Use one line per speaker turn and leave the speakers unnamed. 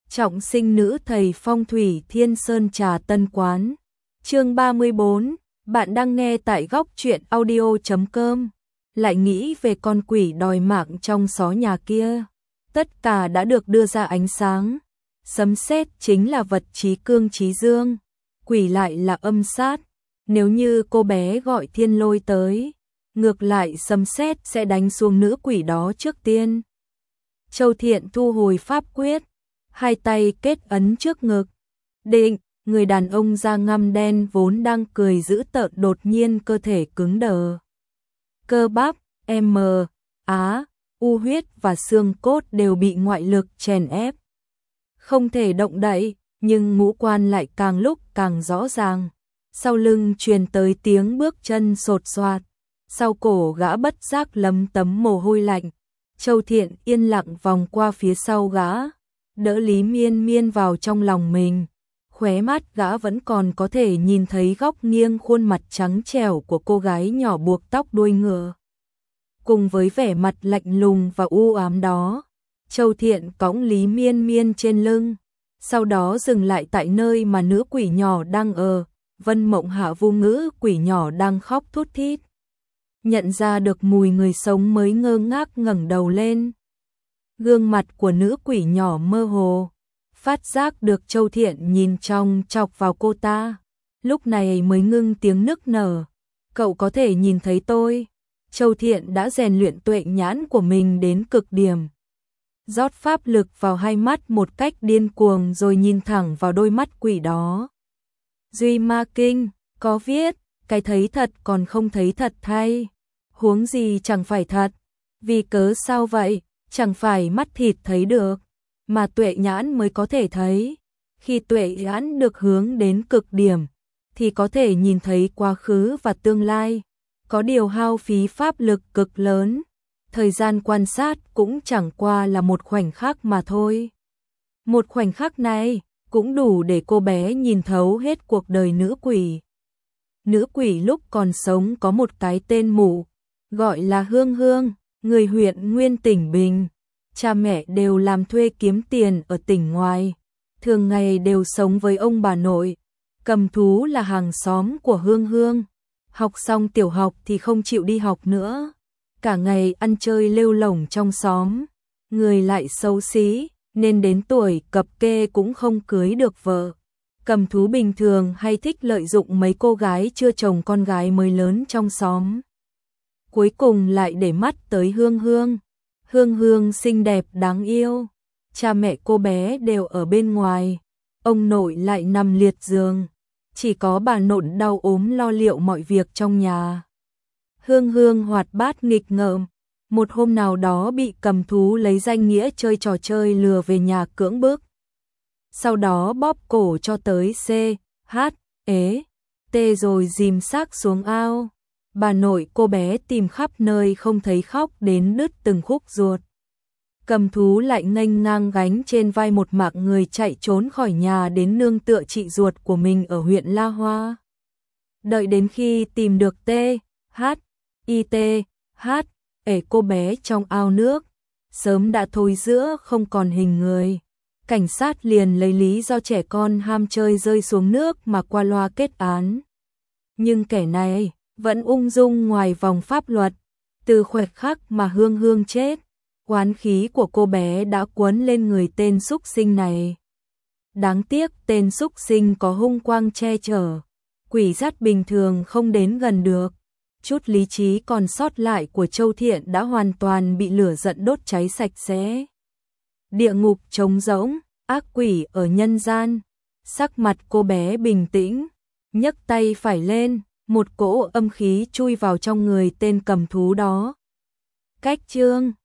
Trọng sinh nữ thầy phong thủy Thiên Sơn Trà Tân Quán. Chương 34, bạn đang nghe tại góc truyện audio.com. Lại nghĩ về con quỷ đòi mạng trong xó nhà kia. Tất cả đã được đưa ra ánh sáng. Sấm sét chính là vật chí cương chí dương, quỷ lại là âm sát. Nếu như cô bé gọi thiên lôi tới, ngược lại sấm sét sẽ đánh xuống nữ quỷ đó trước tiên. Châu Thiện thu hồi pháp quyết, hai tay kết ấn trước ngực. Định, người đàn ông da ngăm đen vốn đang cười dữ tợn đột nhiên cơ thể cứng đờ. Cơ bắp, u huyết và xương cốt đều bị ngoại lực chèn ép. Không thể động đậy, nhưng ngũ quan lại càng lúc càng rõ ràng. Sau lưng truyền tới tiếng bước chân sột soạt. Sau cổ gã bất giác lấm tấm mồ hôi lạnh. Châu Thiện yên lặng vòng qua phía sau gã, đỡ Lý Miên Miên vào trong lòng mình. Khóe mắt gã vẫn còn có thể nhìn thấy góc nghiêng khuôn mặt trắng trẻo của cô gái nhỏ buộc tóc đuôi ngựa. Cùng với vẻ mặt lạnh lùng và u ám đó, Châu Thiện cõng Lý Miên Miên trên lưng, sau đó dừng lại tại nơi mà nữ quỷ nhỏ đang ở. Vân Mộng Hạ vô ngữ quỷ nhỏ đang khóc thút thít. Nhận ra được mùi người sống mới ngơ ngác ngẩng đầu lên. Gương mặt của nữ quỷ nhỏ mơ hồ, phát giác được Châu Thiện nhìn trong chọc vào cô ta. Lúc này mới ngưng tiếng nức nở. Cậu có thể nhìn thấy tôi. Châu Thiện đã rèn luyện tuệ nhãn của mình đến cực điểm. Rót pháp lực vào hai mắt một cách điên cuồng rồi nhìn thẳng vào đôi mắt quỷ đó. Duy Ma Kinh, có viết, cái thấy thật còn không thấy thật thay. Huống gì chẳng phải thật. Vì cớ sao vậy, chẳng phải mắt thịt thấy được, mà tuệ nhãn mới có thể thấy. Khi tuệ nhãn được hướng đến cực điểm, thì có thể nhìn thấy quá khứ và tương lai. Có điều hao phí pháp lực cực lớn. Thời gian quan sát cũng chẳng qua là một khoảnh khắc mà thôi. Một khoảnh khắc này cũng đủ để cô bé nhìn thấu hết cuộc đời nữ quỷ. Nữ quỷ lúc còn sống có một cái tên mụ, gọi là Hương Hương, người huyện Nguyên tỉnh Bình. Cha mẹ đều làm thuê kiếm tiền ở tỉnh ngoài, thường ngày đều sống với ông bà nội. Cầm thú là hàng xóm của Hương Hương. Học xong tiểu học thì không chịu đi học nữa, cả ngày ăn chơi lêu lổng trong xóm. Người lại xấu xí, nên đến tuổi cập kê cũng không cưới được vợ. Cầm thú bình thường hay thích lợi dụng mấy cô gái chưa chồng con gái mới lớn trong xóm. Cuối cùng lại để mắt tới Hương Hương. Hương Hương xinh đẹp đáng yêu. Cha mẹ cô bé đều ở bên ngoài, ông nội lại nằm liệt giường. Chỉ có bà nội đau ốm lo liệu mọi việc trong nhà. Hương Hương hoạt bát nghịch ngợm. Một hôm nào đó bị cầm thú lấy danh nghĩa chơi trò chơi lừa về nhà cưỡng bức. Sau đó bóp cổ cho tới CHT rồi dìm xác xuống ao. Bà nội cô bé tìm khắp nơi không thấy, khóc đến đứt từng khúc ruột. Cầm thú lại nghênh ngang gánh trên vai một mạng người chạy trốn khỏi nhà đến nương tựa chị ruột của mình ở huyện La Hoa. Đợi đến khi tìm được cô bé trong ao nước, sớm đã thối rữa không còn hình người. Cảnh sát liền lấy lý do trẻ con ham chơi rơi xuống nước mà qua loa kết án. Nhưng kẻ này vẫn ung dung ngoài vòng pháp luật. Từ khoảnh khắc mà Hương Hương chết, oán khí của cô bé đã quấn lên người tên súc sinh này. Đáng tiếc tên súc sinh có hung quang che chở, quỷ dắt bình thường không đến gần được. Chút lý trí còn sót lại của Châu Thiện đã hoàn toàn bị lửa giận đốt cháy sạch sẽ. Địa ngục trống rỗng, ác quỷ ở nhân gian. Sắc mặt cô bé bình tĩnh, nhấc tay phải lên, một cỗ âm khí chui vào trong người tên cầm thú đó. Cách chương